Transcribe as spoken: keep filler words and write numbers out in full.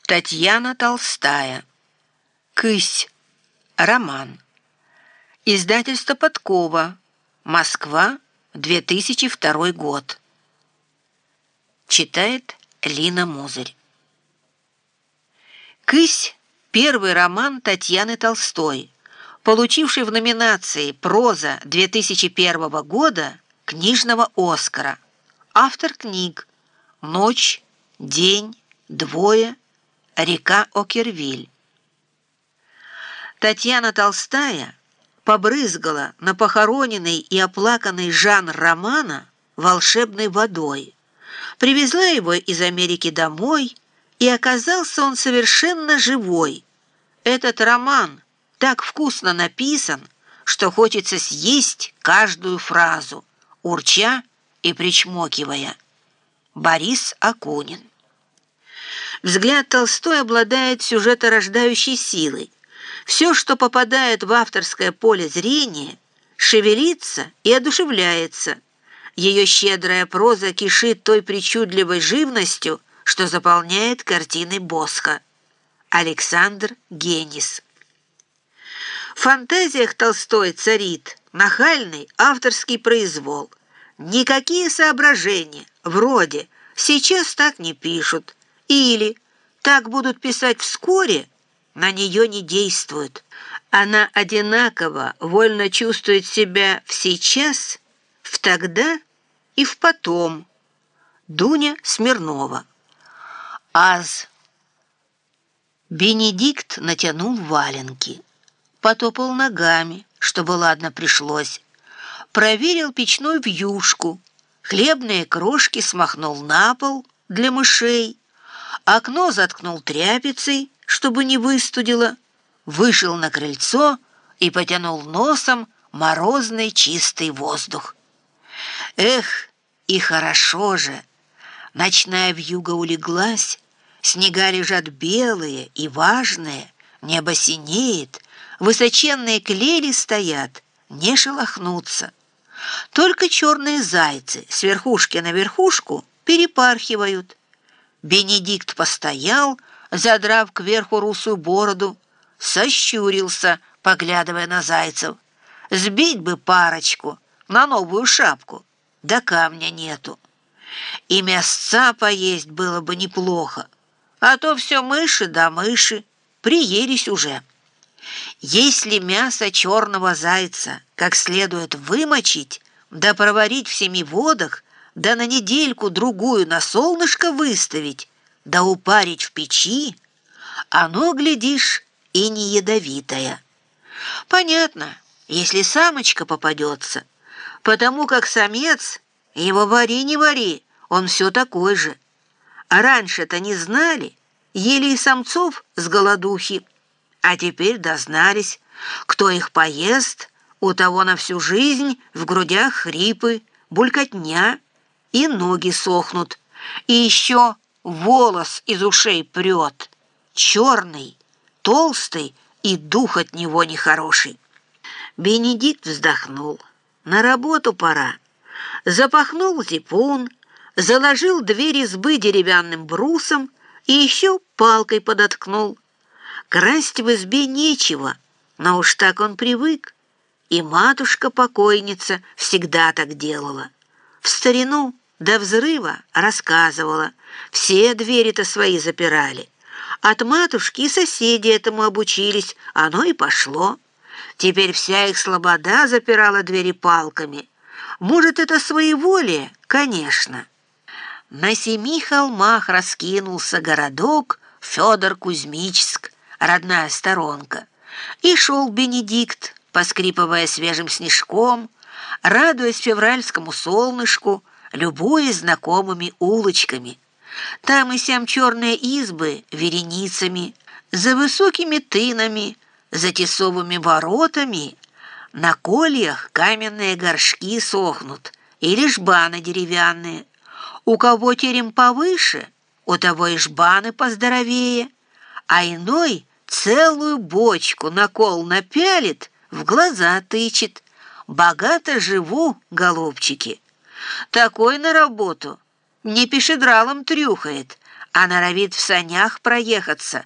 Татьяна Толстая. «Кысь». Роман. Издательство «Подкова». Москва, две тысячи второй год. Читает Лина Музырь. «Кысь» — первый роман Татьяны Толстой, получивший в номинации «Проза» две тысячи первого года книжного Оскара. Автор книг «Ночь», «День», «Двое», «Река Окервиль». Татьяна Толстая побрызгала на похороненный и оплаканный жанр романа волшебной водой, привезла его из Америки домой, и оказался он совершенно живой. Этот роман так вкусно написан, что хочется съесть каждую фразу, урча и причмокивая. Борис Акунин. Взгляд Толстой обладает сюжеторождающей силой. Все, что попадает в авторское поле зрения, шевелится и одушевляется. Ее щедрая проза кишит той причудливой живностью, что заполняет картины Босха. Александр Генис. В фантазиях Толстой царит нахальный авторский произвол. Никакие соображения, вроде «сейчас так не пишут» или «так будут писать вскоре», на нее не действуют. Она одинаково вольно чувствует себя в сейчас, в тогда и в потом. Дуня Смирнова. Аз. Бенедикт натянул валенки, потопал ногами, чтобы ладно пришлось, проверил печную вьюшку, хлебные крошки смахнул на пол для мышей, окно заткнул тряпицей, чтобы не выстудило, вышел на крыльцо и потянул носом морозный чистый воздух. Эх, и хорошо же! Ночная вьюга улеглась, снега лежат белые и важные, небо синеет, высоченные клели стоят, не шелохнутся. Только черные зайцы с верхушки на верхушку перепархивают. Бенедикт постоял, задрав кверху русую бороду, сощурился, поглядывая на зайцев. Сбить бы парочку на новую шапку, да камня нету. И мясца поесть было бы неплохо, а то все мыши да мыши, приелись уже. Если мясо черного зайца как следует вымочить, да проварить в семи водах, да на недельку-другую на солнышко выставить, да упарить в печи, оно, глядишь, и не ядовитое. Понятно, если самочка попадется, потому как самец, его вари не вари, он все такой же. А раньше-то не знали, ели и самцов с голодухи, а теперь дознались, кто их поест, у того на всю жизнь в грудях хрипы, булькотня, и ноги сохнут, и еще волос из ушей прет, черный, толстый, и дух от него нехороший. Бенедикт вздохнул. На работу пора. Запахнул зипун, заложил дверь избы деревянным брусом и еще палкой подоткнул. Красть в избе нечего, но уж так он привык. И матушка-покойница всегда так делала. В старину до взрыва рассказывала, все двери-то свои запирали. От матушки и соседи этому обучились, оно и пошло. Теперь вся их слобода запирала двери палками. Может, это своеволие? Конечно. На семи холмах раскинулся городок Федор-Кузьмичск, родная сторонка. И шел Бенедикт, поскрипывая свежим снежком, радуясь февральскому солнышку, любуясь знакомыми улочками. Там и сям черные избы вереницами, за высокими тынами, за тесовыми воротами, на кольях каменные горшки сохнут или жбаны деревянные. У кого терем повыше, у того и жбаны поздоровее, а иной целую бочку на кол напялит, в глаза тычет. Богато живу, голубчики. Такой на работу не пешедралом трюхает, а норовит в санях проехаться.